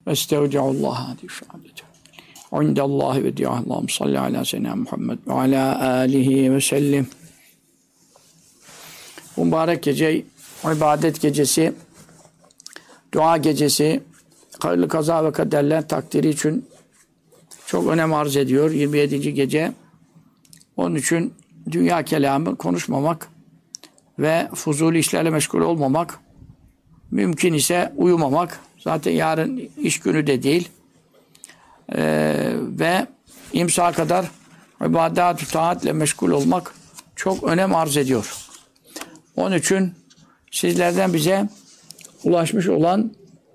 Estağfirullah hadi şahadete. İndallahi ve diya. Allahümme salli ala seyyidina Muhammed ve ala alihi ve sellim. Mübarek gece, ibadet gecesi, dua gecesi, hayırlı kaza ve kaderler takdiri için çok önem arz ediyor. 27. gece. Onun için dünya kelamı konuşmamak ve fuzuli işlerle meşgul olmamak, mümkün ise uyumamak, zaten yarın iş günü de değil, ve imsa kadar ibadet-ü taatle meşgul olmak çok önem arz ediyor. Onun için sizlerden bize ulaşmış olan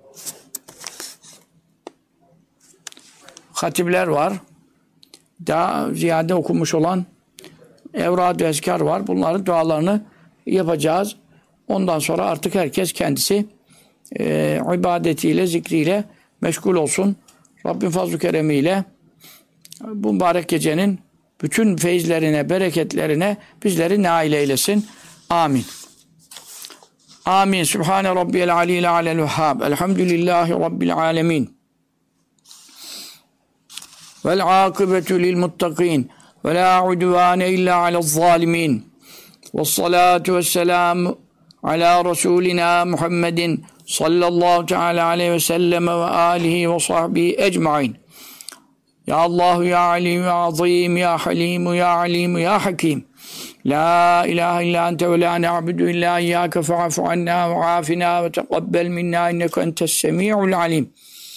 hatipler var. Daha ziyade okunmuş olan evrad ve ezkar var. Bunların dualarını yapacağız. Ondan sonra artık herkes kendisi ibadetiyle, zikriyle meşgul olsun. Rabbim fazl-ı keremiyle bu mübarek gecenin bütün feyizlerine, bereketlerine bizleri nail eylesin. Amin. Amin. Sübhane Rabbiyel Aliyyil Alel Vehhab. Elhamdülillahi Rabbil Alemin. Vel akibetu lil muttaqin. Ve la udvane illa alel zalimin. Vessalatu vesselamu ala Resulina Muhammedin sallallahu teala aleyhi ve sellem ve alihi ve sahbihi ecmain. Ya Allahu ya Alim ya Azim ya Halim ya Alim ya Hakim. La ilahe illa ente ve la na'budu illa iyyake fa'fu anna ve afina ve teqabbel minna inneke entes semi'ul alim.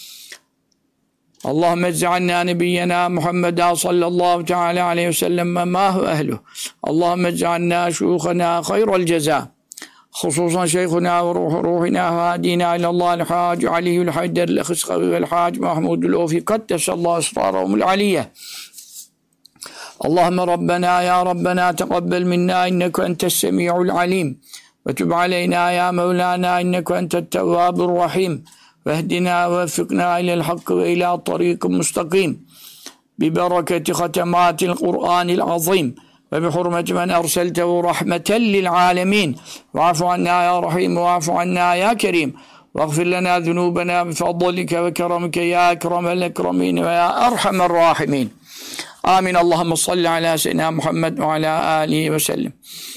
Allahümme ec'alna nebiyyena Muhammeden sallallahu teala aleyhi ve sellem ve ma hu ehluh. Allahümme ec'alna şuyukhana hayral ceza. Hususan şeyhuna ve ruhina ve hadina ilallahil hac Aliyyül Haydar el-Hıskavi vel hac Mahmudul Ofi kaddesallahu esrarahumul aliyye. Allahümme Rabbena ya Rabbena teqabbel minna inneke entes semi'ul alim ve tub aleyna ya Mevlana inneke entet tevvabur rahim vehdina ve fikna ilel hakkı ve ila tariqin mustakim bi bereketi hatematil Kur'anil azim ve bi hurmeti men erseltehu rahmeten lil alemin va'fu anna ya rahim va'fu anna ya kerim واغفر لنا ذنوبنا بفضلك وكرمك يا أكرم الأكرمين ويا أرحم الراحمين آمين اللهم صل على سيدنا محمد وعلى آله وسلم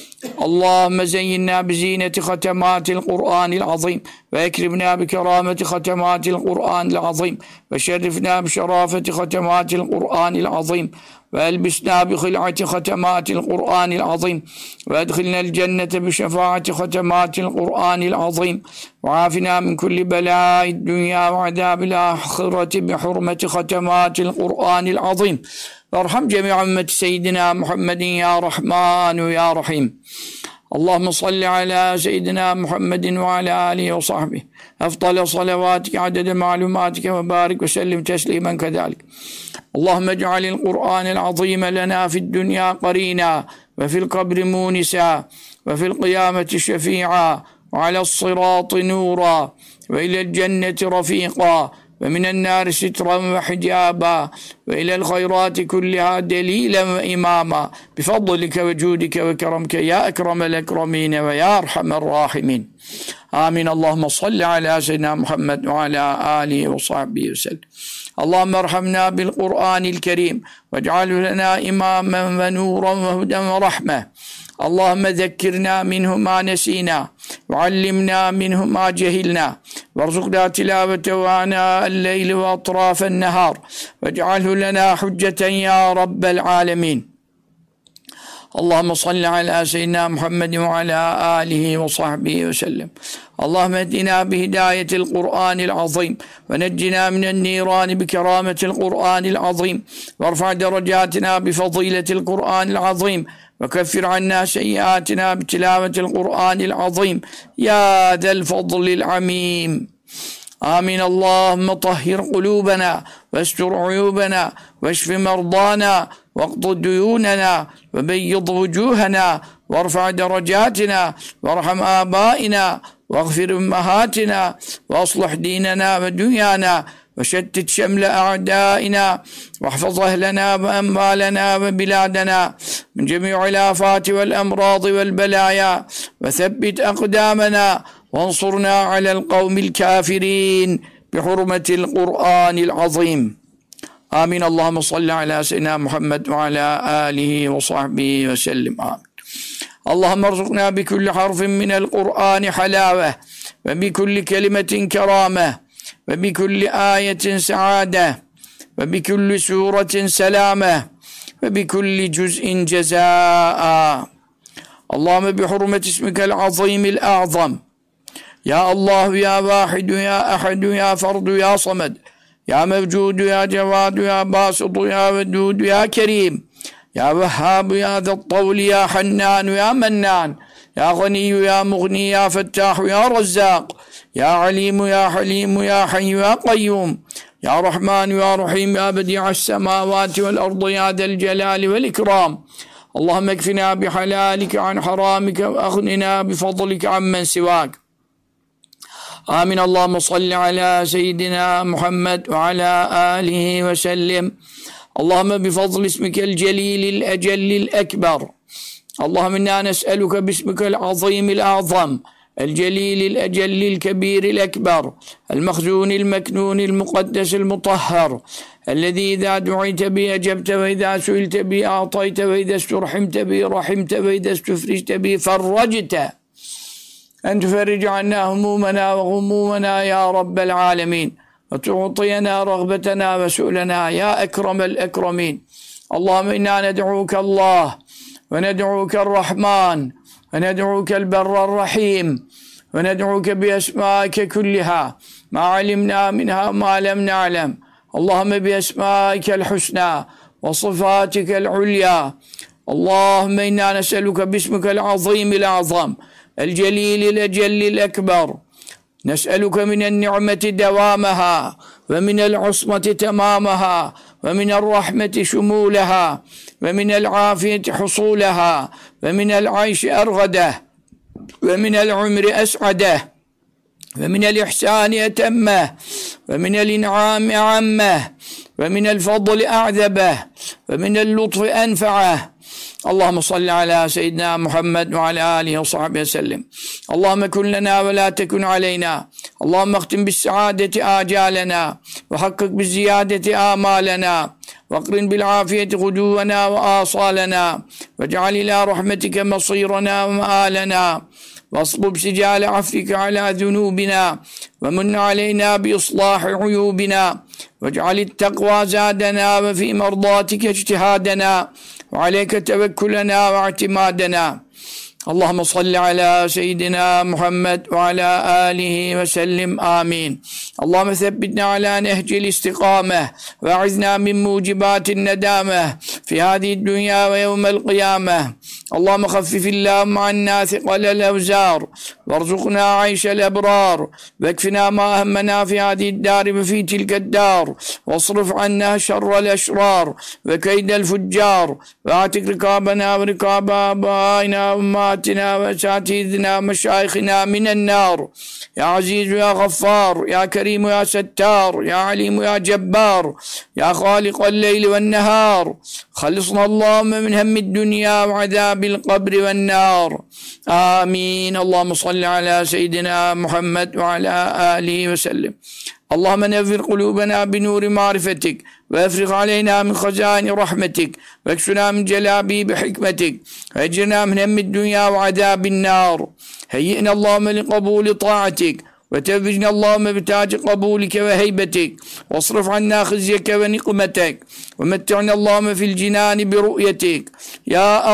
اللهم زينا بزينة ختمات القرآن العظيم وأكرمنا بكرامة ختمات القرآن العظيم وشرفنا بشرافة ختمات القرآن العظيم وألبسنا بخلعة ختمات القرآن العظيم وأدخلنا الجنة بشفاعة ختمات القرآن العظيم وعافنا من كل بلاء الدنيا وعذاب الآخرة بحرمة ختمات القرآن العظيم وارحم جميع أمة سيدنا محمد يا رحمن يا رحيم اللهم صل على سيدنا محمد وعلى آله وصحبه أفضل صلواتك عدد معلوماتك وبارك وسلم تسليما كذلك اللهم اجعل القرآن العظيم لنا في الدنيا قرينا وفي القبر مونسا وفي القيامة شفيعا وعلى الصراط نورا وإلى الجنة رفيقا ومن النار سترا وحجابا وإلى الخيرات كلها دليلا وإماما بفضلك وجودك وكرمك يا أكرم الأكرمين ويا أرحم الراحمين آمين اللهم صل على سيدنا محمد وعلى آله وصحبه وسلم اللهم ارحمنا بالقرآن الكريم واجعله لنا إماما ونورا وهدى ورحمة اللهم ذكرنا منه ما نسينا وعلمنا منه ما جهلنا وارزقنا تلاوته آناء الليل وأطراف النهار واجعله لنا حجة يا رب العالمين اللهم صل على سيدنا محمد وعلى آله وصحبه وسلم اللهم اهدنا بهداية القرآن العظيم ونجنا من النيران بكرامة القرآن العظيم وارفع درجاتنا بفضيلة القرآن العظيم وكفر عنا سيئاتنا بتلاوة القرآن العظيم يا ذا الفضل العميم آمين اللهم طهر قلوبنا واستر عيوبنا واشف مرضانا واقض ديوننا وبيض وجوهنا وارفع درجاتنا وارحم آبائنا واغفر أمهاتنا وأصلح ديننا ودنيانا وشتت شمل أعدائنا واحفظ أهلنا وأموالنا وبلادنا من جميع الآفات والأمراض والبلايا وثبت أقدامنا وانصرنا على القوم الكافرين بحرمة القرآن العظيم آمين. اللهم صل على سيدنا محمد وعلى آله وصحبه وسلم آمين. اللهم ارزقنا بكل حرف من القرآن حلاوة، وبكل كلمة كرامة، وبكل آية سعادة، وبكل سورة سلامة، وبكل جزء جزاء. اللهم بحرمة اسمك العظيم الأعظم، يا الله يا واحد يا أحد يا فرد يا صمد، يا موجود يا جواد يا باسط يا ودود يا كريم، يا وهاب يا ذا الطول يا حنان يا منان، يا غني يا مغني يا فتاح يا رزاق، يا عليم يا حليم يا حي يا قيوم، يا رحمن يا رحيم، يا بديع السماوات والأرض يا ذا الجلال والإكرام. اللهم اكفنا بحلالك عن حرامك، وأغننا بفضلك عمن سواك. آمين. اللهم صل على سيدنا محمد وعلى آله وسلم. اللهم بفضل اسمك الجليل الأجل الأكبر، اللهم إنا نسألك باسمك العظيم الأعظم الجليل الأجل الكبير الأكبر المخزون المكنون المقدس المطهر، الذي إذا دعيت به أجبت، وإذا سئلت به أعطيت، وإذا استرحمت به رحمت، وإذا استفرجت به فرجت، أن تفرج عنا همومنا وغمومنا يا رب العالمين، وتعطينا رغبتنا وسؤلنا يا أكرم الأكرمين. اللهم إنا ندعوك الله، وندعوك الرحمن، وندعوك البر الرحيم، وندعوك بأسمائك كلها ما علمنا منها ما لم نعلم. اللهم بأسمائك الحسنى وصفاتك العليا. اللهم إنا نسألك باسمك العظيم الأعظم الجليل الأجل الأكبر، نسألك من النعمة دوامها، ومن العصمة تمامها، ومن الرحمة شمولها، ومن العافية حصولها، ومن العيش أرغده، ومن العمر أسعده، ومن الإحسان أتمه، ومن الإنعام أعمه، ومن الفضل أعذبه، ومن اللطف أنفعه. اللهم صل على سيدنا محمد وعلى آله وصحبه وسلم. اللهم كن لنا ولا تكن علينا، اللهم اختم بالسعادة آجالنا، وحقق بالزيادة آمالنا، واقرن بالعافية غدونا وآصالنا، واجعل إلى رحمتك مصيرنا ومآلنا، واصبب سجال عفوك على ذنوبنا، ومن علينا بإصلاح عيوبنا، واجعل التقوى زادنا، وفي مرضاتك اجتهادنا، وعليك توكلنا واعتمادنا. اللهم صل على سيدنا محمد وعلى آله وسلم آمين. اللهم ثبتنا على نهج الاستقامة، وأعذنا من موجبات الندامة في هذه الدنيا ويوم القيامة. اللهم خفف اللهم عنا ثقل الأوزار، وارزقنا عيش الأبرار، واكفنا ما أهمنا في هذه الدار وفي تلك الدار، واصرف عنا شر الأشرار وكيد الفجار، واعتق رقابنا ورقاب آبائنا وأمهاتنا وأساتذتنا ومشايخنا من النار. يا عزيز يا غفار، يا كريم يا ستار، يا عليم يا جبار، يا خالق الليل والنهار، خلصنا اللهم من هم الدنيا وعذاب القبر والنار. آمين. اللهم صل على سيدنا محمد وعلى آله وسلم. اللهم نفر قلوبنا بنور معرفتك، وافرغ علينا من خزائن رحمتك، واكسنا من جلابيب حكمتك، واجرنا من هم الدنيا وعذاب النار. هيئنا اللهم لقبول طاعتك، وتوجنا اللهم بتاج قبولك وهيبتك، واصرف عنا خزيك ونقمتك، ومتعنا اللهم في الجنان برؤيتك. يا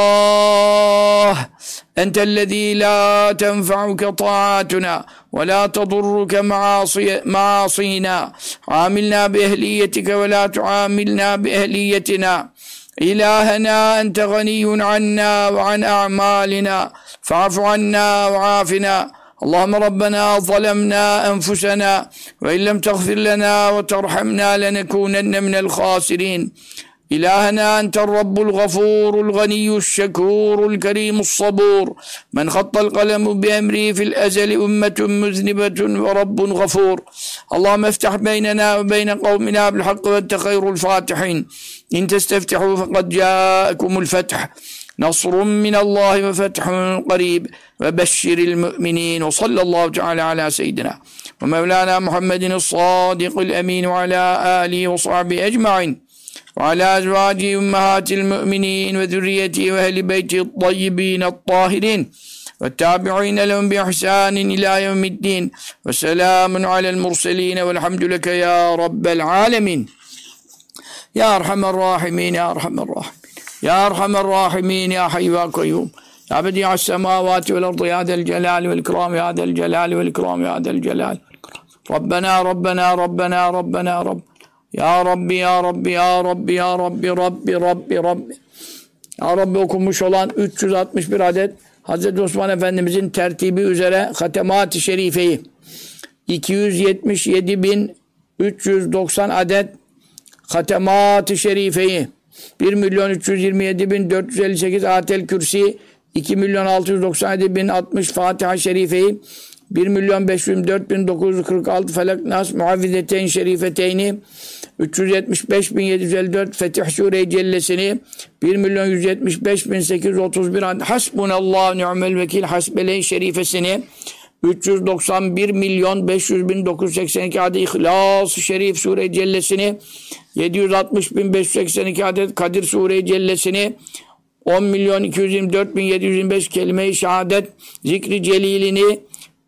الله، أنت الذي لا تنفعك طاعاتنا ولا تضرك معاصينا، عاملنا بأهليتك ولا تعاملنا بأهليتنا. إلهنا أنت غني عنا وعن أعمالنا، فاعف عنا وعافنا. اللهم ربنا ظلمنا أنفسنا، وإن لم تغفر لنا وترحمنا لنكونن من الخاسرين. إلهنا أنت الرب الغفور الغني الشكور الكريم الصبور، من خط القلم بأمره في الأزل أمة مذنبة ورب غفور. اللهم افتح بيننا وبين قومنا بالحق وأنت خير الفاتحين. إن تستفتحوا فقد جاءكم الفتح. nasrun minallahi ve fethun qarib ve beşşiril mu'minin ve sallallahu teala ala seyyidina ve mevlana Muhammedin sadiqil emin ve ala alihi ve sahbihi ecmain ve ala ezvaci ummahatil müminin ve zürriyeti ve ehli beyti tayyibin tahirin ve tabi'in lehum bi ihsanin ila yevmiddin ve selamun alel murselin velhamdüleke ya rabbel alemin ya erhamer rahimin ya erhamer rahimin ya erhamer rahimin ya hayy ve kayyum ya bedi'as semavati vel ardı ya del celal vel ikram ya del celal vel ikram ya del celal Rabbena Rabbena Rabbena Rabbena Rabb Ya Rabbi, Ya Rabbi, Ya Rabbi, Ya Rabbi, Rabbi, Rabbi, Rabbi. Ya Rabbi okunmuş olan 361 adet Hz. Osman Efendimizin tertibi üzere Hatemat-ı Şerife'yi 277.390 adet Hatemat-ı Şerife'yi 1.327.458 Atel Kürsi 2.697.060 Fatiha Şerife'yi 1.524.946 Felak Nas Muavvizeteyn Şerifeteyni 375.754 Fetih Sure-i Cellesini 1.175.831 Hasbunallahu ni'mel vekil Hasbeleyn Şerifesini 391.500.982 adet İhlas-ı Şerif Sure-i Cellesini 760.582 adet Kadir Sure-i Cellesini 10.224.725 kelime-i şehadet zikri celilini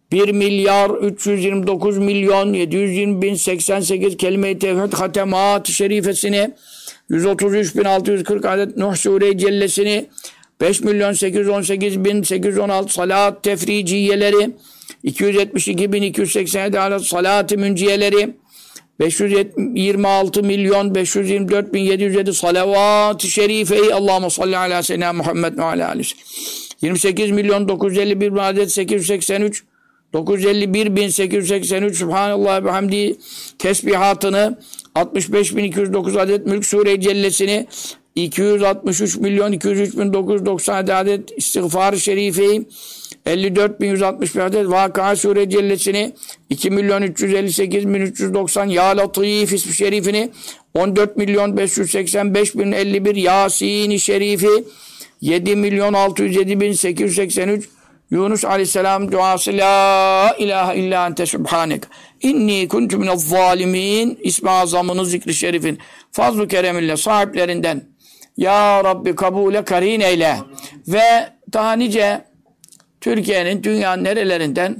1.329.720.088 kelime-i tevhid hatemat-ı şerifesini 133.640 adet Nuh Sure-i Cellesini 5.818.816 salat tefriciyeleri 272.287 adet salat-ı münciyeleri 526.524.707 salavat-ı şerife-i Allahümme salli ala seyyidina Muhammed ve ala aleyhi 28.951 adet 883 951.883 Subhanallah ve hamdi tesbihatını 65.209 adet Mülk Sure-i Cellesini 263.203.990 adet İstiğfar-ı Şerife'yi 54.161 adet Vakıa Sure-i Cellesini 2.358.390 Ya Latif İsmi Şerifini 14.585.051 Yasin-i Şerifi 7.607.883 Yunus Aleyhisselam duası La ilahe illa ente subhanek inni kuntu minel zalimin İsmi azamını zikri şerifin fazl-ı keremille sahiplerinden Ya Rabbi kabule karin eyle ve daha nice Türkiye'nin dünyanın nerelerinden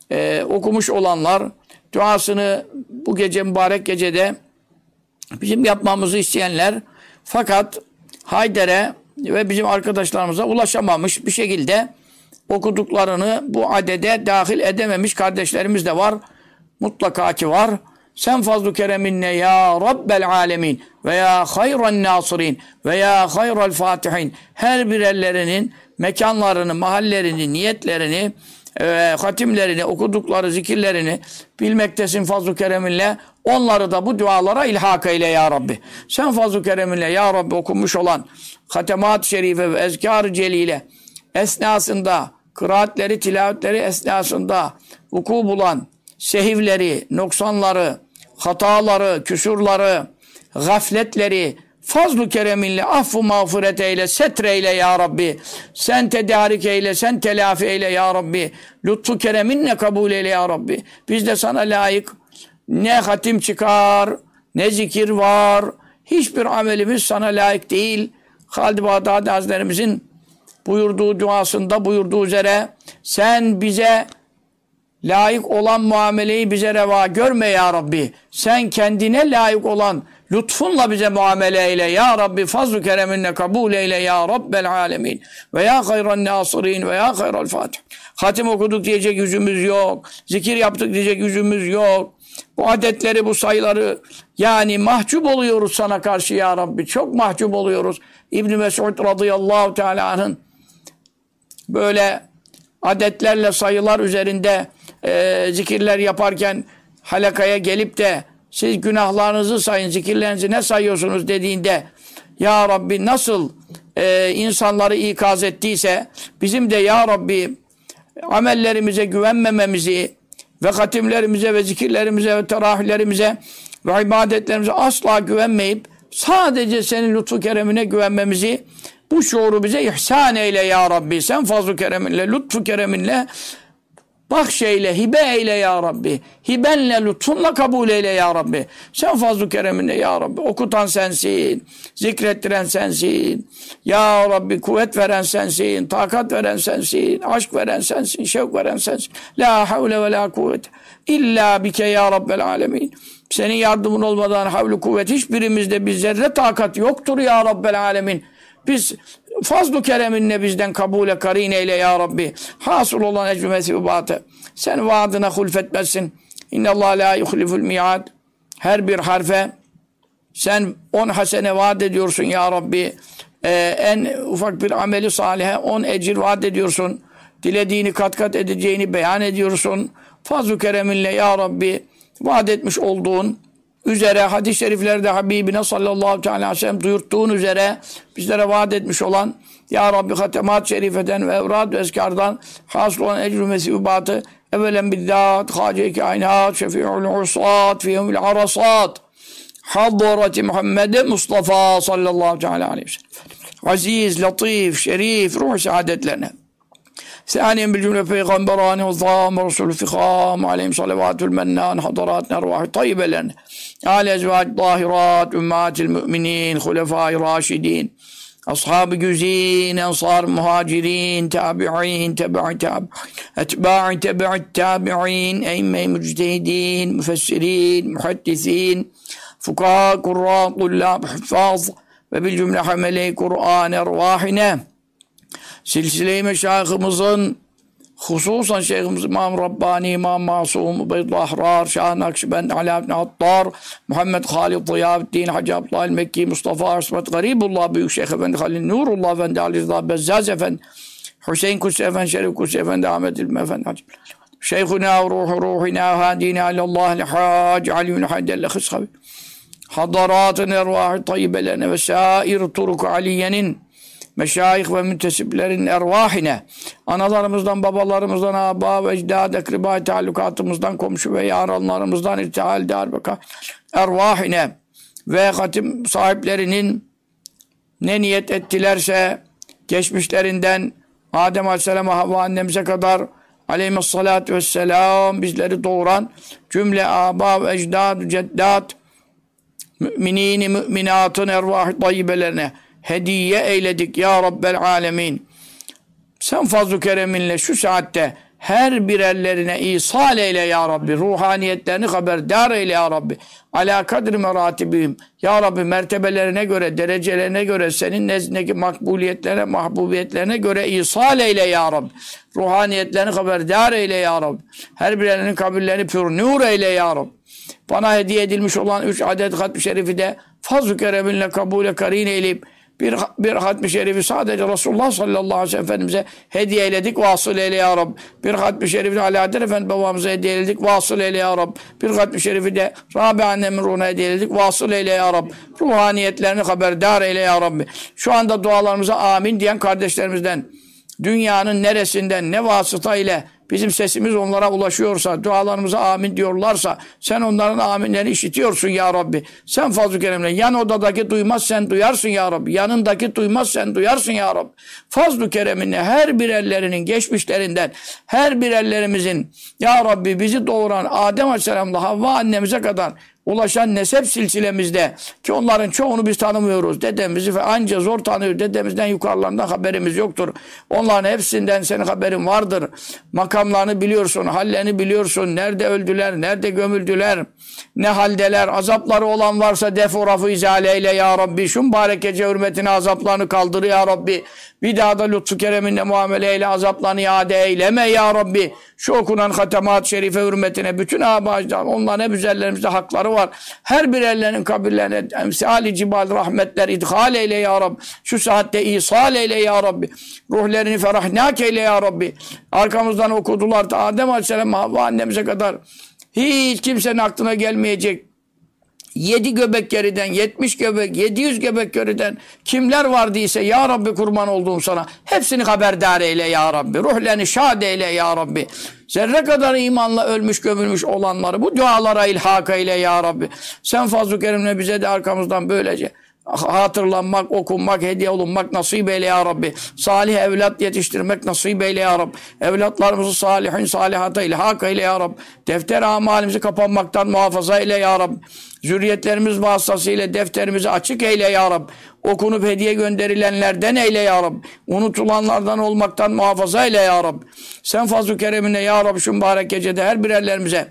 okumuş olanlar duasını bu gece mübarek gecede bizim yapmamızı isteyenler fakat Hayder'e ve bizim arkadaşlarımıza ulaşamamış bir şekilde okuduklarını bu adede dahil edememiş kardeşlerimiz de var. Mutlaka ki var. Sen fazl-ı kereminle ya Rabbel alemin ve ya hayran nasirin ve ya hayral fatihin her birerlerinin mekanlarını, mahallerini, niyetlerini, hatimlerini, okudukları zikirlerini bilmektesin fazl-ı kereminle. Onları da bu dualara ilhak eyle ya Rabbi. Sen fazl-ı kereminle ya Rabbi okunmuş olan hatemat-ı şerife ve ezkar-ı celile esnasında, kıraatleri, tilavetleri esnasında vuku bulan sehivleri, noksanları, hataları, küsurları, gafletleri fazl-ı kereminle affu mağfiret eyle, setreyle ya Rabbi. Sen tedarik eyle, sen telafi eyle ya Rabbi. Lütfu kereminle kabul eyle ya Rabbi. Biz de sana layık ne hatim çıkar, ne zikir var. Hiçbir amelimiz sana layık değil. Halid-i Bağdadi Hazretlerimizin buyurduğu duasında buyurduğu üzere sen bize layık olan muameleyi bize reva görme ya Rabbi. Sen kendine layık olan lütfunla bize muamele eyle ya Rabbi. Fazl-ı kereminle kabul eyle ya Rabbel alemin. Ve ya hayran nasirin ve ya hayral fatih. Hatim okuduk diyecek yüzümüz yok. Zikir yaptık diyecek yüzümüz yok. Bu adetleri, bu sayıları yani mahcup oluyoruz sana karşı ya Rabbi. Çok mahcup oluyoruz. İbn-i Mesud radıyallahu teala anh'ın böyle adetlerle sayılar üzerinde zikirler yaparken halakaya gelip de siz günahlarınızı sayın, zikirlerinizi ne sayıyorsunuz dediğinde ya Rabbi nasıl insanları ikaz ettiyse bizim de ya Rabbi amellerimize güvenmememizi ve hatimlerimize ve zikirlerimize ve terahüllerimize ve ibadetlerimize asla güvenmeyip sadece senin lütfu keremine güvenmemizi Bu şuuru bize ihsan eyle ya Rabbi. Sen fazl-ı kereminle, lütfu kereminle bahşeyle, hibe eyle ya Rabbi. Hibenle, lütfunla kabul eyle ya Rabbi. Sen fazl-ı kereminle ya Rabbi. Okutan sensin, zikrettiren sensin. Ya Rabbi kuvvet veren sensin, takat veren sensin, aşk veren sensin, şevk veren sensin. La havle ve la kuvvet illa bike ya Rabbel alemin. Senin yardımın olmadan havlu kuvvet hiçbirimizde bir zerre takat yoktur ya Rabbel alemin. Biz fazl-ı kereminle bizden kabule karin eyle ya Rabbi. Hasıl olan ecrü mesûbatı. Sen vaadına hulfetmezsin. İnnallâh la yuhliful mi'ad. Her bir harfe sen 10 hasene vaat ediyorsun ya Rabbi. En ufak bir ameli salihe 10 ecir vaat ediyorsun. Dilediğini kat kat edeceğini beyan ediyorsun. Fazl-ı kereminle ya Rabbi vaat etmiş olduğun üzere hadis-i şeriflerde Habibine sallallahu aleyhi ve sellem duyurttuğun üzere bizlere vaat etmiş olan ya Rabbi hatemat şerifeden ve evrad ve eskardan hasıl olan ecrü mesûbatı evvelen bizzat hâce-i kainat şefi'ul usat fiyemül arasat hadrati Muhammed Mustafa sallallahu aleyhi ve sellem aziz, latif, şerif ruh saadetlerine ثانيا بالجملة پیغمبران وظام ورسول فخام عليهم صلوات المنان حضرات أرواح طيبة لنا آل أزواج طاهرات أمهات المؤمنين خلفاء راشدين أصحاب جزين أنصار مهاجرين تابعين أتباع تبع التابعين أئمة مجتهدين مفسرين محدثين فقهاء قراء طلاب حفاظ وبالجملة حملي قرآن أرواحنا silsile-i meşayihimizin hususan Şeyhimiz İmam Rabbani, İmam Masum, Ubeydullah Ahrar, Şah Nakşibend, Ala ibn Hattar, Muhammed Halid Ziyaüddin, Hacı Abdullah el-Mekki, Mustafa Arsmet Garibullah, Büyük Şeyh Efendi Halil Nurullah Efendi, Ali Rıza Bezzaz Efendi, Hüseyin Kutsi Efendi, Şerif Kutsi Efendi, Ahmet İlmi Efendi, Hacı Şeyhuna, ruhuna, hadina ilallah, lihac, aliyyun haydelle khıshabi, hadaratın ervahı tayyibelerine ve sair turuk aliyenin, meşayih ve müntesiplerin ervahine, analarımızdan, babalarımızdan, âbâ ve ecdâd, ekriba, taallukatımızdan, komşu ve yaranlarımızdan, irtihal, darbeka, ervahine ve hatim sahiplerinin ne niyet ettilerse, geçmişlerinden Adem Aleyhisselam'a, Havva annemize kadar aleyhissalâtu vesselâm bizleri doğuran cümle âbâ ve ecdâd, ceddat, müminîn-i müminatın ervâh-ı tayyibelerine hediye eyledik ya Rabbel alemin. Sen fazl-ı kereminle şu saatte her birerlerine ihsal eyle ya Rabbi. Ruhaniyetlerini haberdar eyle ya Rabbi. Ala kadri meratibim. Ya Rabbi mertebelerine göre, derecelerine göre, senin nezdindeki makbuliyetlerine, mahbubiyetlerine göre ihsal eyle ya Rabbi. Ruhaniyetlerini haberdar eyle ya Rabbi. Her birerinin kabirlerini pür nur eyle ya Rabbi. Bana hediye edilmiş olan 3 adet hatm-ı şerifi de fazl-ı kereminle kabule karin eyleyip bir hatm-ı şerifi sadece Resulullah sallallahu aleyhi ve sellem Efendimiz'e hediye eyledik. Vasıl eyle ya Rabbi. Bir hatm-ı şerifi de Alaaddin Efendi babamıza hediye eyledik. Vasıl eyle ya Rabbi. Bir hatm-ı şerifi de Rabi annemin ruhuna hediye eyledik. Vasıl eyle ya Rabbi. Ruhaniyetlerini haberdar eyle ya Rabbi. Şu anda dualarımıza amin diyen kardeşlerimizden dünyanın neresinden ne vasıta ile bizim sesimiz onlara ulaşıyorsa, dualarımıza amin diyorlarsa, sen onların aminlerini işitiyorsun ya Rabbi. Sen fazl-ı keremle yan odadaki duymaz, sen duyarsın ya Rabbi. Yanındaki duymaz, sen duyarsın ya Rabbi. Fazl-ı kereminle her birerlerinin geçmişlerinden, her birerlerimizin ya Rabbi bizi doğuran Adem Aleyhisselam'la Havva annemize kadar ulaşan nesep silsilemizde ki onların çoğunu biz tanımıyoruz. Dedemizi anca zor tanıyoruz. Dedemizden yukarılarından haberimiz yoktur. Onların hepsinden senin haberin vardır. Makamlarını biliyorsun, hallerini biliyorsun. Nerede öldüler, nerede gömüldüler, ne haldeler. Azapları olan varsa deforafı izale eyle ya Rabbi. Şu mübarek gece hürmetine azaplarını kaldır ya Rabbi. Bir daha da lütfu kereminle muamele eyle, azaplarını iade eyleme ya Rabbi. Şu okunan hatemat şerife hürmetine bütün abacılar, onların hep üzerlerimizde hakları var. Her birerlerinin kabirlerine emsali cibal rahmetler idhal eyle ya Rabbi. Şu saatte ihsal eyle ya Rabbi. Ruhlerini ferahnak eyle ya Rabbi. Arkamızdan okudular da Adem Aleyhisselam Havva annemize kadar hiç kimsenin aklına gelmeyecek 7 göbek geriden, 70 göbek, 700 göbek geriden kimler vardıysa ya Rabbi kurban olduğum sana hepsini haberdar eyle ya Rabbi. Ruhlerini şad eyle ya Rabbi. Zerre kadar imanla ölmüş gömülmüş olanları bu dualara ilhak eyle ya Rabbi. Sen fazl-ı kerimle bize de arkamızdan böylece hatırlanmak, okunmak, hediye olunmak nasip eyle ya Rabbi. Salih evlat yetiştirmek nasip eyle ya Rabbi. Evlatlarımızı salihin salihata ilhak eyle ya Rabbi. Defter amalimizi kapanmaktan muhafaza eyle ya Rabbi. Zürriyetlerimiz vasıtasıyla defterimizi açık eyle ya Rabbi. Okunup hediye gönderilenlerden eyle ya Rabbi. Unutulanlardan olmaktan muhafaza eyle ya Rabbi. Sen fazl-ı keremine ya Rabbi şu mübarek gecede her birerlerimize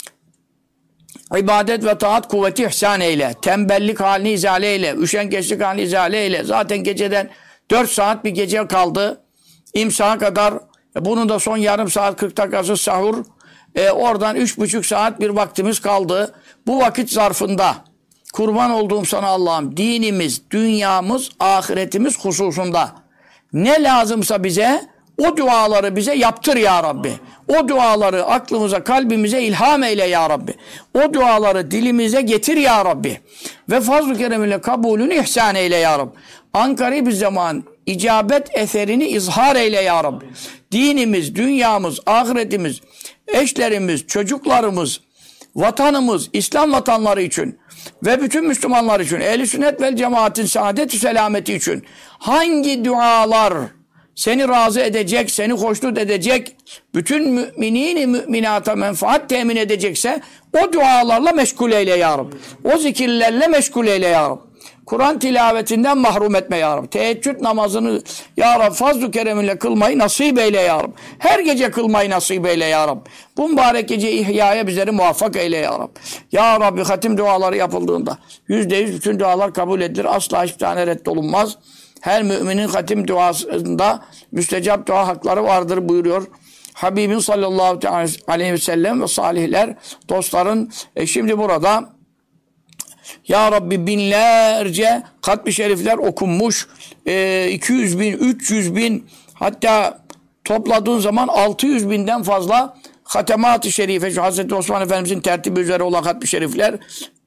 İbadet ve taat kuvveti ihsan eyle. Tembellik halini izale eyle. Üşengeçlik halini izale eyle. Zaten geceden 4 saat bir gece kaldı. İmsaha kadar. Bunun da son yarım saat 40 dakikası sahur. Oradan 3,5 saat bir vaktimiz kaldı. Bu vakit zarfında kurban olduğum sana Allah'ım dinimiz, dünyamız, ahiretimiz hususunda ne lazımsa bize o duaları bize yaptır ya Rabbi. O duaları aklımıza, kalbimize ilham eyle ya Rabbi. O duaları dilimize getir ya Rabbi. Ve fazl-ı keremiyle kabulünü ihsan eyle ya Rabbi. Ankari bir zaman icabet eserini izhar eyle ya Rabbi. Dinimiz, dünyamız, ahiretimiz, eşlerimiz, çocuklarımız, vatanımız, İslam vatanları için ve bütün Müslümanlar için, ehl-i sünnet vel cemaatin saadet-i selameti için hangi dualar seni razı edecek, seni hoşnut edecek, bütün müminin müminata menfaat temin edecekse o dualarla meşgul eyle ya Rabbi. O zikirlerle meşgul eyle ya Rabbi. Kur'an tilavetinden mahrum etme ya Rabbi. Teheccüd namazını ya Rabbi fazl-ı kereminle kılmayı nasip eyle ya Rabbi. Her gece kılmayı nasip eyle ya Rabbi. Bu mübarek gece ihyaya bizleri muvaffak eyle ya Rabbi. Ya Rabbi hatim duaları yapıldığında %100 bütün dualar kabul edilir. Asla hiçbir tane reddolunmaz. Her müminin hatim duasında müstecap dua hakları vardır buyuruyor. Habibin sallallahu aleyhi ve sellem ve salihler, dostların. Şimdi burada ya Rabbi binlerce hatmi şerifler okunmuş. 200 bin, 300 bin hatta topladığın zaman 600 binden fazla hatemat-ı şerife, şu Hazreti Osman Efendimizin tertibi üzere olan hatmi şerifler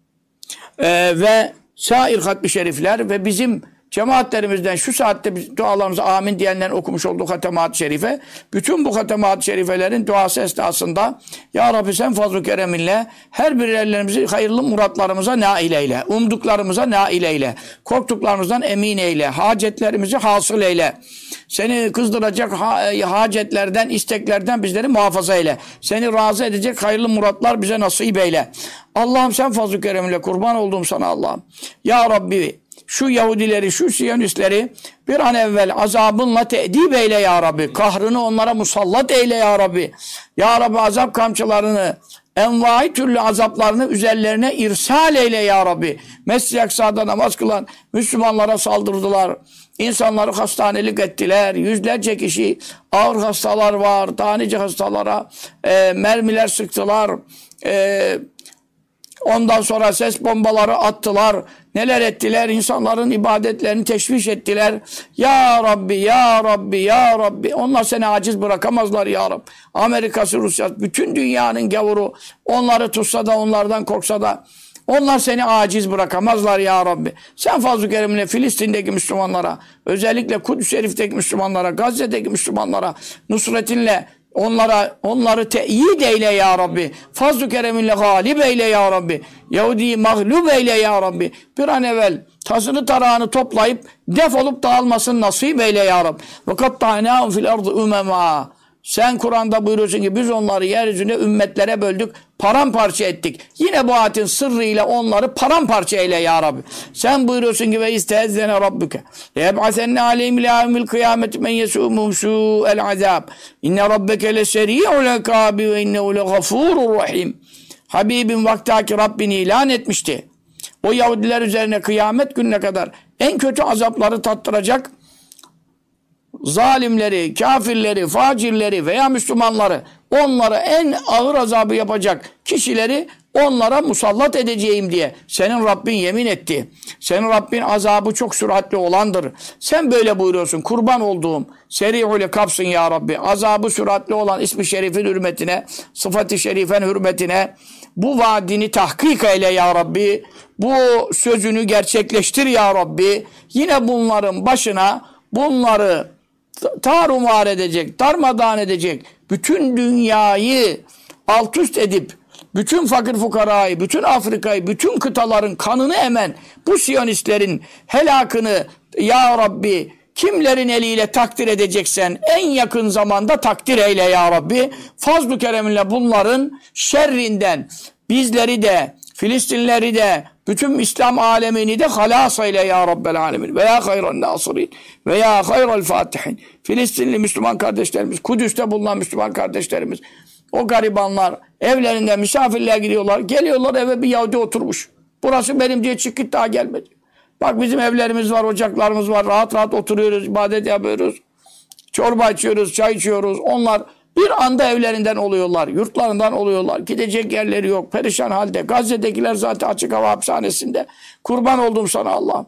ve şair hatmi şerifler ve bizim cemaatlerimizden şu saatte dualarımıza amin diyenlerin okumuş olduğu hatemat-ı şerife, bütün bu hatemat-ı şerifelerin duası esnasında ya Rabbi sen fazl-ı kereminle her birerlerimizi hayırlı muratlarımıza nail eyle, umduklarımıza nail eyle, korktuklarımızdan emin eyle, hacetlerimizi hasıl eyle, seni kızdıracak hacetlerden, isteklerden bizleri muhafaza eyle, seni razı edecek hayırlı muratlar bize nasip eyle. Allah'ım sen fazl-ı kereminle kurban olduğum sana Allah'ım. Ya Rabbi şu Yahudileri, şu Siyonistleri bir an evvel azabınla te'dib eyle ya Rabbi. Kahrını onlara musallat eyle ya Rabbi. Ya Rabbi azap kamçılarını, envai türlü azaplarını üzerlerine irsal eyle ya Rabbi. Mescid-i Aksa'da namaz kılan Müslümanlara saldırdılar. İnsanları hastanelik ettiler. Yüzlerce kişi ağır hastalar var. Daha nice hastalara mermiler sıktılar. Ondan sonra ses bombaları attılar. Neler ettiler? İnsanların ibadetlerini teşviş ettiler. Ya Rabbi, Ya Rabbi, Ya Rabbi. Onlar seni aciz bırakamazlar ya Rabbi. Amerika'sı, Rusya'sı, bütün dünyanın gavuru onları tutsa da onlardan korksa da onlar seni aciz bırakamazlar ya Rabbi. Sen fazl-ı kereminle Filistin'deki Müslümanlara, özellikle Kudüs Şerif'teki Müslümanlara, Gazze'deki Müslümanlara nusretinle onları teyit eyle ya Rabbi. Fazl-ı kereminle galip eyle ya Rabbi. Yahudi'yi mağlup eyle ya Rabbi. Bir an evvel tasını tarağını toplayıp defolup dağılmasını nasip eyle ya Rabbi. Ve katta'nâhum fil ardı umema. Sen Kur'an'da buyuruyorsun ki biz onları yeryüzüne ümmetlere böldük, paramparça ettik. Yine bu ayetin sırrıyla onları paramparça eyle ya Rabbi. Sen buyuruyorsun ki ve istezzene rabbuke. Leyeb'asenne aleyhim ilâ yevmil kıyameti men yesûmuhum sû'el azâb. İnne rabbeke leseri'ul ekâbi ve innehu legafûrur rahîm. Habibim vaktaki Rabbini ilan etmişti. O Yahudiler üzerine kıyamet gününe kadar en kötü azapları tattıracak zalimleri, kafirleri, facirleri veya Müslümanları, onlara en ağır azabı yapacak kişileri onlara musallat edeceğim diye senin Rabbin yemin etti. Senin Rabbin azabı çok süratli olandır. Sen böyle buyuruyorsun. Kurban olduğum seri'ule kapsın ya Rabbi. Azabı süratli olan ismi şerifin hürmetine, sıfat-ı şerifen hürmetine bu vaadini tahkik eyle ya Rabbi. Bu sözünü gerçekleştir ya Rabbi. Yine bunların başına bunları tarumar edecek, darmadağın edecek, bütün dünyayı alt üst edip bütün fakir fukarayı, bütün Afrika'yı, bütün kıtaların kanını emen bu Siyonistlerin helakını ya Rabbi kimlerin eliyle takdir edeceksen en yakın zamanda takdir eyle ya Rabbi. Fazl-ı kereminle bunların şerrinden bizleri de, Filistinleri de, bütün İslam alemini de halas eyle ya Rabbel alemin. Ve ya hayran nasirin ve ya hayral fatihin. Filistinli Müslüman kardeşlerimiz, Kudüs'te bulunan Müslüman kardeşlerimiz, o garibanlar evlerinde misafirliğe gidiyorlar. Geliyorlar eve bir Yahudi oturmuş. Burası benim diye çık git daha gelmedi. Bak bizim evlerimiz var, ocaklarımız var. Rahat rahat oturuyoruz, ibadet yapıyoruz. Çorba içiyoruz, çay içiyoruz. Onlar bir anda evlerinden oluyorlar, yurtlarından oluyorlar. Gidecek yerleri yok, perişan halde. Gazze'dekiler zaten açık hava hapishanesinde. Kurban oldum sana Allah'ım.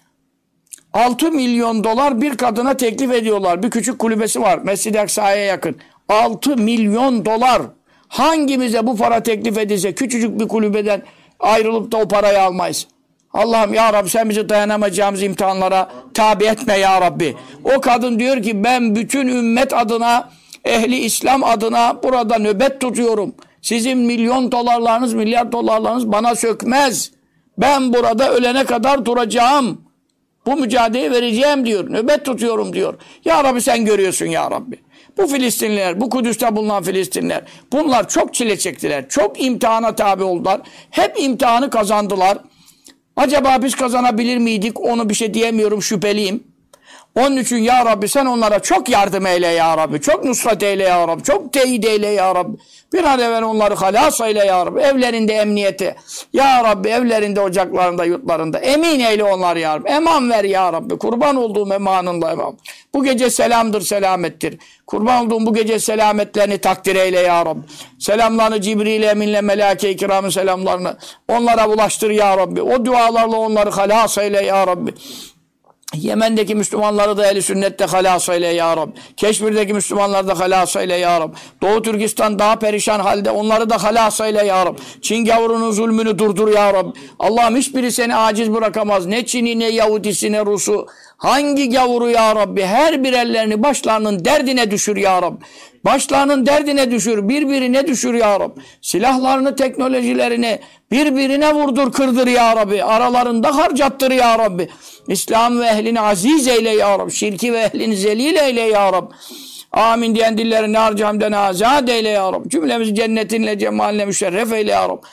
6 milyon dolar bir kadına teklif ediyorlar. Bir küçük kulübesi var, Mescid-i Aksa'ya yakın. 6 milyon dolar. Hangimize bu para teklif edilse küçücük bir kulübeden ayrılıp da o parayı almayız. Allah'ım ya Rabbi sen bizi dayanamayacağımız imtihanlara tabi etme ya Rabbi. O kadın diyor ki ben bütün ümmet adına, ehli İslam adına burada nöbet tutuyorum. Sizin milyon dolarlarınız, milyar dolarlarınız bana sökmez. Ben burada ölene kadar duracağım. Bu mücadeleyi vereceğim diyor. Nöbet tutuyorum diyor. Ya Rabbi sen görüyorsun ya Rabbi. Bu Filistinliler, bu Kudüs'te bulunan Filistinliler, bunlar çok çile çektiler. Çok imtihana tabi oldular. Hep imtihanı kazandılar. Acaba biz kazanabilir miydik? Onu bir şey diyemiyorum, şüpheliyim. Onun için ya Rabbi sen onlara çok yardım eyle ya Rabbi. Çok nusret eyle ya Rabbi. Çok teyit eyle ya Rabbi. Bir an evvel onları halas eyle ya Rabbi. Evlerinde emniyeti. Ya Rabbi evlerinde, ocaklarında, yurtlarında. Emin eyle onlar ya Rabbi. Eman ver ya Rabbi. Kurban olduğum emanınla eman. Bu gece selamdır, selamettir. Kurban olduğum bu gece selametlerini takdir eyle ya Rabbi. Selamlarını Cibril eminle, melâke-i kiramın selamlarını onlara ulaştır ya Rabbi. O dualarla onları halas eyle ya Rabbi. Yemen'deki Müslümanları da ehl-i sünnette halas eyle ya Rabbi. Keşmir'deki Müslümanları da halas eyle ya Rabbi. Doğu Türkistan daha perişan halde onları da halas eyle ya Rabbi. Çin gavurunun zulmünü durdur ya Rabbi. Allah'ım hiçbiri seni aciz bırakamaz. Ne Çin'i, ne Yahudisi, ne Rus'u. Hangi gavuru ya Rabbi? Her bir ellerini başlarının derdine düşür ya Rabbi. Başlarının derdine düşür, birbirine düşür ya Rabbi. Silahlarını, teknolojilerini birbirine vurdur, kırdır ya Rabbi. Aralarında harcattır ya Rabbi. İslam ve ehlini aziz eyle ya Rabbi. Şirki ve ehlini zelil eyle ya Rabbi. Amin diyen dillerini harcı hamden azad eyle ya Rabbi. Cümlemizi cennetinle, cemaline müşerref eyle ya Rabbi.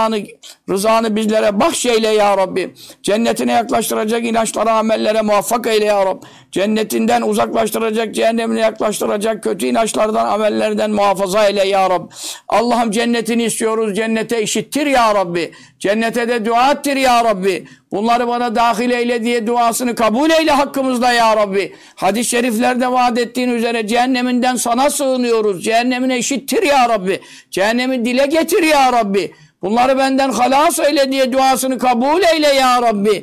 Rızanı bizlere bahşeyle ya Rabbi. Cennetine yaklaştıracak inançlara, amellere muvaffak eyle ya Rabbi. Cennetinden uzaklaştıracak, cehennemine yaklaştıracak kötü inançlardan, amellerden muhafaza eyle ya Rabbi. Allah'ım cennetini istiyoruz. Cennete işittir ya Rabbi. Cennete de dua ettir ya Rabbi. Bunları bana dahil eyle diye duasını kabul eyle hakkımızda ya Rabbi. Hadis-i şeriflerde vaat ettiğin üzere cehenneminden sana sığınıyoruz. Cehennemine işittir ya Rabbi. Cehennemi dile getir ya Rabbi. Bunları benden halas eyle diye duasını kabul eyle ya Rabbi.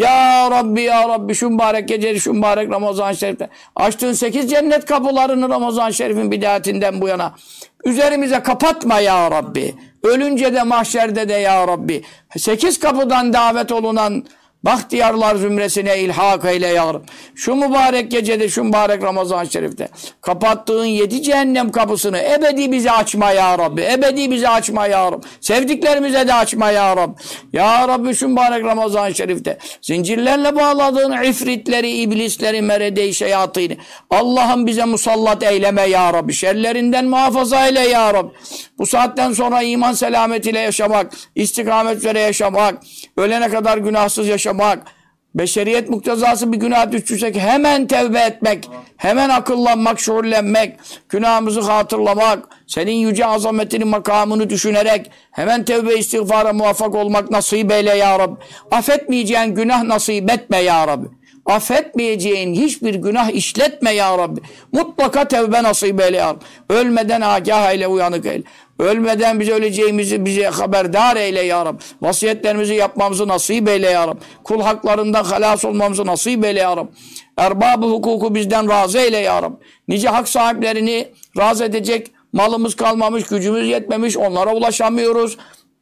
Ya Rabbi, ya Rabbi şu mübarek geceli, şu mübarek Ramazan-ı Şerif'te açtığın 8 cennet kapılarını Ramazan-ı Şerif'in bidayetinden bu yana üzerimize kapatma ya Rabbi. Ölünce de mahşerde de ya Rabbi. 8 kapıdan davet olunan bahtiyarlar zümresine ilhak eyle ya Rabbi. Şu mübarek gecede, şu mübarek Ramazan-ı Şerif'te kapattığın 7 cehennem kapısını ebedi bize açma ya Rabbi. Ebedi bize açma ya Rabbi. Sevdiklerimize de açma ya Rabbi. Ya Rabbi şu mübarek Ramazan-ı Şerif'te zincirlerle bağladığın ifritleri, iblisleri, merede-i şeyatini Allah'ım bize musallat eyleme ya Rabbi. Şerlerinden muhafaza eyle ya Rabbi. Bu saatten sonra iman selametiyle yaşamak, istikamet üzere yaşamak, ölene kadar günahsız yaşamak, beşeriyet muktezası bir günah düştüysek hemen tevbe etmek, hemen akıllanmak, şuurlenmek, günahımızı hatırlamak, senin yüce azametinin makamını düşünerek hemen tevbe istiğfara muvaffak olmak nasip eyle ya Rabbi. Affetmeyeceğin günah nasip etme ya Rabbi. Affetmeyeceğin hiçbir günah işletme ya Rabbi. Mutlaka tevbe nasip eyle ya Rabbi. Ölmeden agah eyle, uyanık eyle. Ölmeden bize öleceğimizi bize haberdar eyle ya Rabbi. Vasiyetlerimizi yapmamızı nasip eyle ya Rabbi. Kul haklarından halas olmamızı nasip eyle ya Rabbi. Erbab-ı hukuku bizden razı eyle ya Rabbi. Nice hak sahiplerini razı edecek malımız kalmamış, gücümüz yetmemiş, onlara ulaşamıyoruz.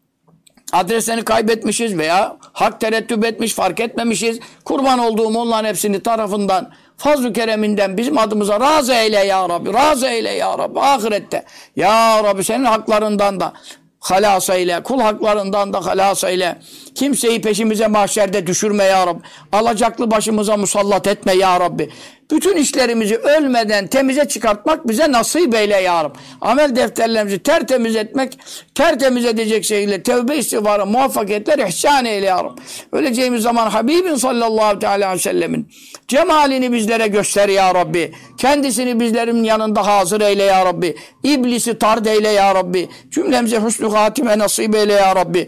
Adreslerini kaybetmişiz veya hak tereddüt etmiş, fark etmemişiz. Kurban olduğum onların hepsini tarafından fazl-ı kereminden bizim adımıza razı eyle ya Rabbi. Razı eyle ya Rabbi ahirette. Ya Rabbi senin haklarından da halas eyle. Kul haklarından da halas eyle. Kimseyi peşimize mahşerde düşürme ya Rabbi. Alacaklı başımıza musallat etme ya Rabbi. Bütün işlerimizi ölmeden temize çıkartmak bize nasip eyle ya Rabbi. Amel defterlerimizi tertemiz etmek, tertemiz edecek şekilde tevbe istiğfara muvaffakiyetler ihsan eyle ya Rabbi. Öleceğimiz zaman Habibin sallallahu aleyhi ve sellemin cemalini bizlere göster ya Rabbi. Kendisini bizlerin yanında hazır eyle ya Rabbi. İblisi tard eyle ya Rabbi. Cümlemize husnü hatime nasip eyle ya Rabbi.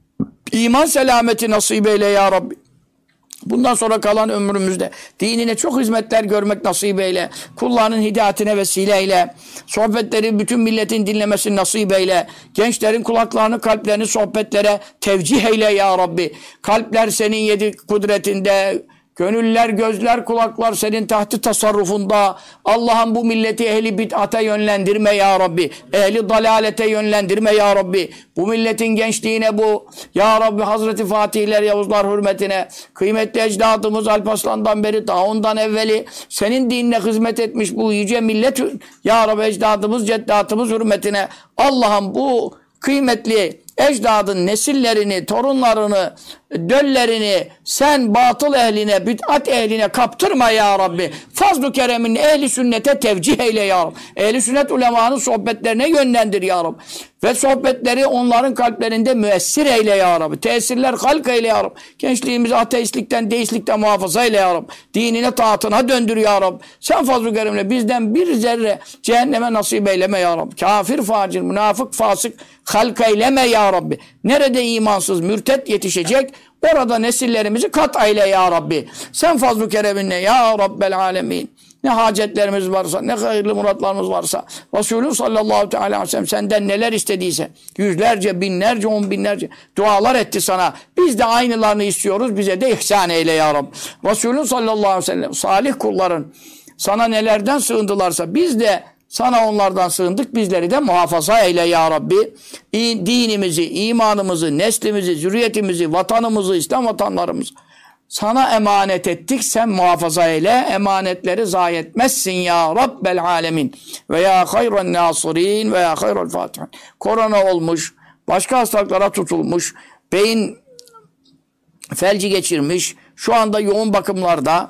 İman selameti nasip eyle ya Rabbi. Bundan sonra kalan ömrümüzde dinine çok hizmetler görmek nasip eyle. Kullarının hidayetine vesile eyle. Sohbetleri bütün milletin dinlemesini nasip eyle. Gençlerin kulaklarını, kalplerini sohbetlere tevcih eyle ya Rabbi. Kalpler senin yedi kudretinde. Gönüller, gözler, kulaklar senin tahtı tasarrufunda. Allah'ım bu milleti ehli bid'ate yönlendirme ya Rabbi. Ehli dalalete yönlendirme ya Rabbi. Bu milletin gençliğine bu. Ya Rabbi Hazreti Fatihler, Yavuzlar hürmetine. Kıymetli ecdadımız Alparslan'dan beri daha ondan evveli senin dinine hizmet etmiş bu yüce millet. Ya Rabbi ecdadımız, ceddatımız hürmetine. Allah'ım bu kıymetli ecdadın nesillerini, torunlarını, döllerini sen batıl ehline, bid'at ehline kaptırma ya Rabbi. Fazl-ı keremin ehli sünnete tevcih eyle ya Rabbi. Ehli sünnet ulemanın sohbetlerine yönlendir ya Rabbi. Ve sohbetleri onların kalplerinde müessir eyle ya Rabbi. Tesirler halk eyle ya Rabbi. Gençliğimizi ateistlikten, deistlikten muhafaza eyle ya Rabbi. Dinine, taatına döndür ya Rabbi. Sen fazl-ı kerimle bizden bir zerre cehenneme nasip eyleme ya Rabbi. Kafir, facir, münafık, fasık halk eyleme ya Rabbi. Nerede imansız, mürtet yetişecek, orada nesillerimizi kat eyle ya Rabbi. Sen fazl-ı kereminle ya Rabbel alemin. Ne hacetlerimiz varsa, ne hayırlı muratlarımız varsa, Resulü sallallahu aleyhi ve sellem senden neler istediyse, yüzlerce, binlerce, on binlerce dualar etti sana. Biz de aynılarını istiyoruz, bize de ihsan eyle ya Rabbi. Resulü sallallahu aleyhi ve sellem, salih kulların sana nelerden sığındılarsa, biz de sana onlardan sığındık, bizleri de muhafaza eyle ya Rabbi. Dinimizi, imanımızı, neslimizi, zürriyetimizi, vatanımızı, İslam vatanlarımızı sana emanet ettik, sen muhafaza eyle, emanetleri zayi etmezsin ya Rabbel alemin. Ve ya hayran nasirin ve ya hayral fatihin. Korona olmuş, başka hastalıklara tutulmuş, beyin felci geçirmiş, şu anda yoğun bakımlarda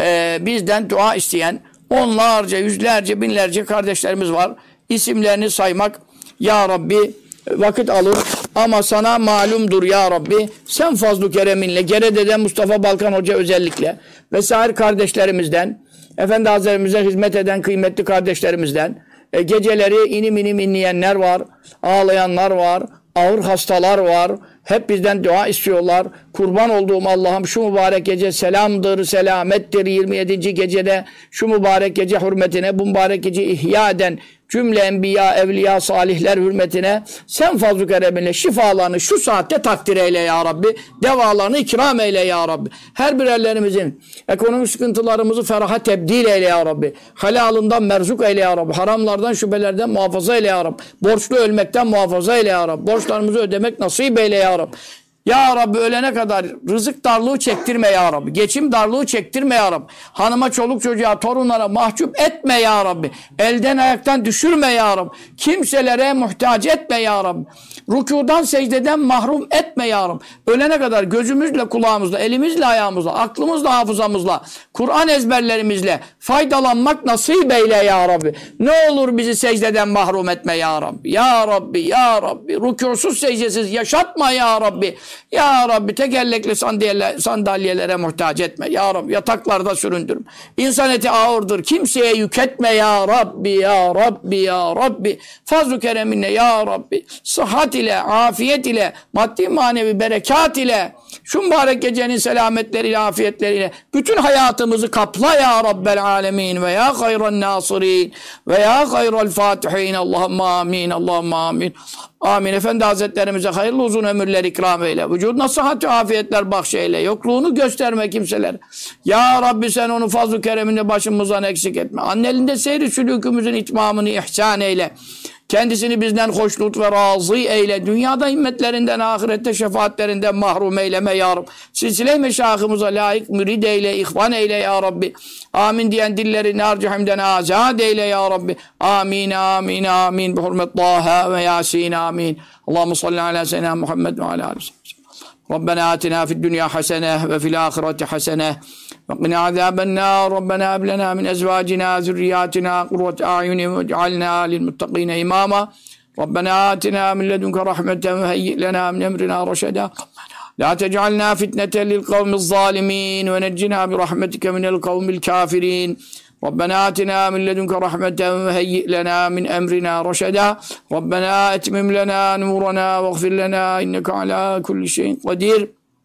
bizden dua isteyen onlarca, yüzlerce, binlerce kardeşlerimiz var. İsimlerini saymak ya Rabbi vakit alır ama sana malumdur ya Rabbi. Sen fazl-ı kereminle, Gerede'den Mustafa Balkan Hoca özellikle vesaire kardeşlerimizden, Efendi Hazretlerimize hizmet eden kıymetli kardeşlerimizden, geceleri inim inim inleyenler var, ağlayanlar var, ağır hastalar var. Hep bizden dua istiyorlar. Kurban olduğum Allah'ım şu mübarek gece selamdır, selamettir. 27. gecede şu mübarek gece hürmetine, bu mübarek gece ihya eden cümle enbiya, evliya, salihler hürmetine sen fazl-ı kereminle şifalarını şu saatte takdir eyle ya Rabbi. Devalarını ikram eyle ya Rabbi. Her birerlerimizin ekonomik sıkıntılarımızı feraha tebdil eyle ya Rabbi. Halalından merzuk eyle ya Rabbi. Haramlardan, şüphelerden muhafaza eyle ya Rabbi. Borçlu ölmekten muhafaza eyle ya Rabbi. Borçlarımızı ödemek nasip eyle ya Rabbi. Ya Rabbi ölene kadar rızık darlığı çektirme ya Rabbi. Geçim darlığı çektirme ya Rabbi. Hanıma, çoluk çocuğa, torunlara mahcup etme ya Rabbi. Elden ayaktan düşürme ya Rabbi. Kimselere muhtaç etme ya Rabbi. Rükudan, secdeden mahrum etme ya Rabbi. Ölene kadar gözümüzle, kulağımızla, elimizle, ayağımızla, aklımızla, hafızamızla, Kur'an ezberlerimizle faydalanmak nasip eyle ya Rabbi. Ne olur bizi secdeden mahrum etme ya Rabbi. Ya Rabbi, ya Rabbi. Rükusuz, secdesiz yaşatma ya Rabbi. Ya Rabbi tekerlekli sandalyelere muhtaç etme. Ya Rabbi yataklarda süründürme. İnsan eti ağırdır. Kimseye yük etme ya Rabbi, ya Rabbi, ya Rabbi. Fazl-ı kereminle ya Rabbi. Sıhhat ile, afiyet ile, maddi manevi berekat ile, şu mübarek gecenin selametleriyle, afiyetleriyle bütün hayatımızı kapla ya Rabbel alemin ve ya hayran nasirin ve ya hayral fatihin. Allahümme amin, Allahümme amin. Amin. Efendi Hazretlerimize hayırlı uzun ömürler ikram eyle. Vücuduna sıhhat ve afiyetler bahşeyle. Yokluğunu gösterme kimseler. Ya Rabbi sen onu fazl-ı kereminde başımızdan eksik etme. Annelinde seyri sülükümüzün itmamını ihsan eyle. Kendisini bizden hoşnut ve razı eyle. Dünyada himmetlerinden, ahirette şefaatlerinden mahrum eyleme ya Rabbi. Silsile-i meşahımıza layık mürid eyle, ihvan eyle ya Rabbi. Amin diyen dilleri nar cehennemden azad eyle ya Rabbi. Amin, amin, amin. Bi hurmet Taha ve Yasin, amin. Allahumme salli ala seyyidina Muhammed ve ala aleyhi. ربنا آتنا في الدنيا حسنة وفي الآخرة حسنة وقنا عذاب النار ربنا هب لنا من أزواجنا ذرياتنا قرة أعين واجعلنا للمتقين إماما ربنا آتنا من لدنك رحمة وهيئ لنا من أمرنا رشدا لا تجعلنا فتنة للقوم الظالمين ونجنا برحمتك من القوم الكافرين ربنا آتنا من لدنك رحمة وهيئ لنا من أمرنا رشدا ربنا أتمم لنا نورنا واغفر لنا إنك على كل شيء قدير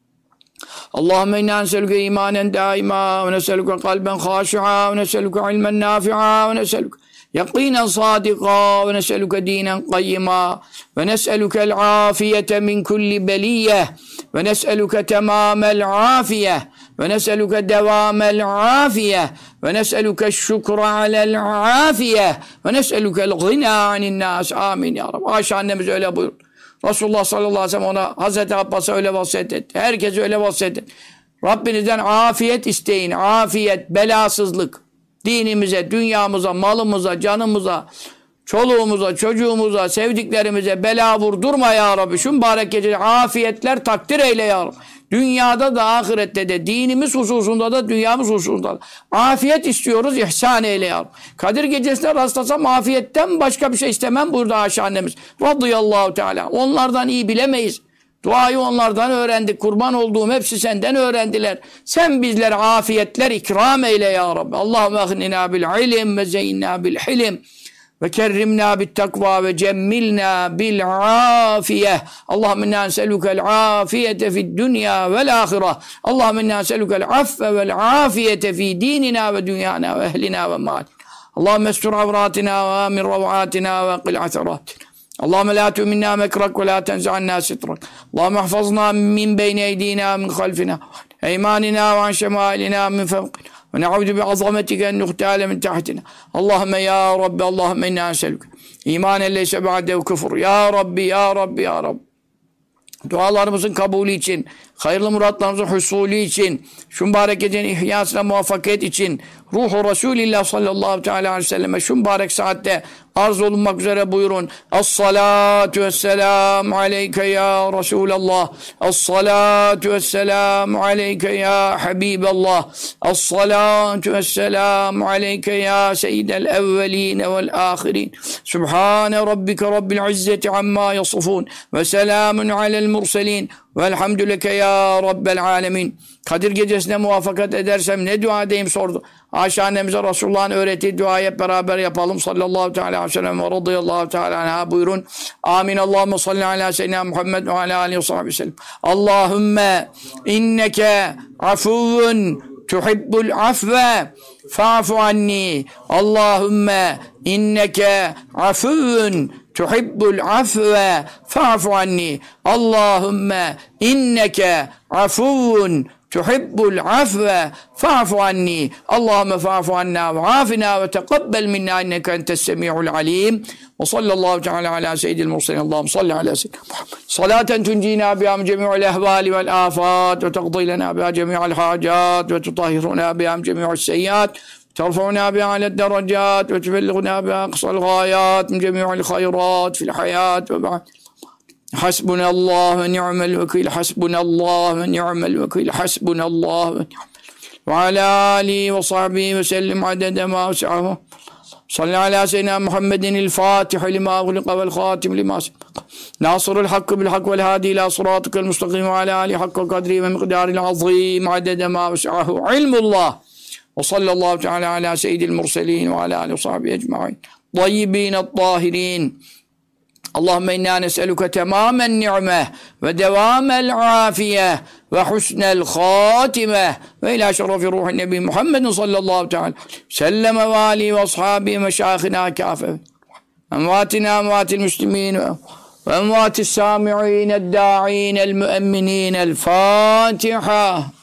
اللهم إنا نسألك إيمانا دائما ونسألك قلبا خاشعا ونسألك علما نافعا ونسألك يقينا صادقا ونسألك دينا قيما ونسألك العافية من كل بلية ونسألك تمام العافية ونسألك دوام العافية ونسألك الشكر على العافية ونسألك الغنى عن الناس آمين ya Rabbi. Ayşe annemiz öyle buyurdu. Resulullah sallallahu aleyhi ve sellem ona Hazreti Abbas'a öyle vasiyet etti. Herkes öyle vasiyet etti. Rabbinizden afiyet isteyin. Afiyet, belasızlık. Dinimize, dünyamıza, malımıza, canımıza, çoluğumuza, çocuğumuza, sevdiklerimize bela vurdurma ya Rabbi. Şu mübarek gecede afiyetler takdir eyle ya Rabbi. Dünyada da ahirette de dinimiz hususunda da dünyamız hususunda da. Afiyet istiyoruz, ihsan eyle ya Rabbi. Kadir gecesine rastlasam afiyetten başka bir şey istemem burada Ayşe annemiz. Radıyallahu Teala. Onlardan iyi bilemeyiz. Duayı onlardan öğrendik. Kurban olduğum hepsi senden öğrendiler. Sen bizlere afiyetler ikram eyle ya Rabbi. Allahümme ahnina bil ilim ve zeynna bil hilim. Ve kerrimna bit takva ve cemmilna bil afiye. Allahümme inna neselükel afiyete fid dünya vel ahire. Allahümme inna neselükel affe vel afiyete fi dinina ve dünyana ve ehlina ve mal. Allahümme estur avratina ve amin ravatina ve qil asaratina. Allahümme la tu'minna mekrak ve la tenzi'anna sitrak. Allahümme ahfazna min beyni eydina min halfina. Eymanina ve an şemailina min fevqina. Ve ne'udu bi'azametike en nuhtale min tahtina. Allahümme ya Rabbi, Allahümme inna neselüke. İmanen leyse ba'dehu küfür. Ya Rabbi, ya Rabbi, ya Rabbi. Dualarımızın kabulü için, hayırlı muratlarımızın husulü için, şu mübarek gecenin ihyasına muvaffakiyet için, ruhu Resulillah sallallahu aleyhi ve selleme şu mübarek saatte arz olunmak üzere buyurun. Es-salatu vesselamu aleyke ya Resulallah. Es-salatu vesselamu aleyke ya Habiballah. Es-salatu vesselamu aleyke ya seyyidel evveline vel ahirin. Subhane rabbike rabbil izzeti amma yasifun. Ve selamun alel murselin. Velhamdüleke ya Rabbel alemin. Kadir gecesine muvaffakat edersem ne dua edeyim sordu. Ayşe annemize Resulullah'ın öğrettiği duayı hep beraber yapalım. Sallallahu aleyhi ve sellem ve radıyallahu teala anha buyurun. Amin. Allahümme salli ala seyyidina Muhammed ve ala aleyhi ve sahbihi sellem. Allahümme inneke afuvun tuhibbul afve fa'fu anni. Allahümme inneke afuvun tuhibbul afve fa'fu anni. Allahümme inneke afuvun tuhibbul afve fa'fu anni. Allahümme fa'fu anna ve afina ve teqabbel minna inneke entes semi'ul alim. Ve sallallahu teala ala seyyidil mursalin. Allahümme salli ala seyyidina Muhammed. Salaten tuncina biha min cemi'ul ehvali vel afat ve teqdi lena biha cemi'ul hacat ve tutahhiruna biha min cemi'ul seyyiat. ترفعنا بها على الدرجات وتبلغنا بها أقصى الغايات من جميع الخيرات في الحياة وبعد حسبنا الله ونعم الوكيل حسبنا الله ونعم الوكيل حسبنا الله ونعم وعلى آله وصحبه وسلم عدد ما وسعه صلى على سيدنا محمد الفاتح لما أغلق والخاتم لما سبق ناصر الحق بالحق والهادي إلى صراطك المستقيم وعلى آله حق قدره ومقدار العظيم عدد ما وسعه علم الله وصلى الله تعالى على سيد المرسلين وعلى آله وصحبه أجمعين طيبين الطاهرين اللهم إنا نسألك تمام النعمة ودوام العافية وحسن الخاتمة وإلى شرف روح النبي محمد صلى الله تعالى سلم وآله وأصحابه مشايخنا كافة أمواتنا أموات المسلمين وأموات السامعين الداعين المؤمنين الفاتحة.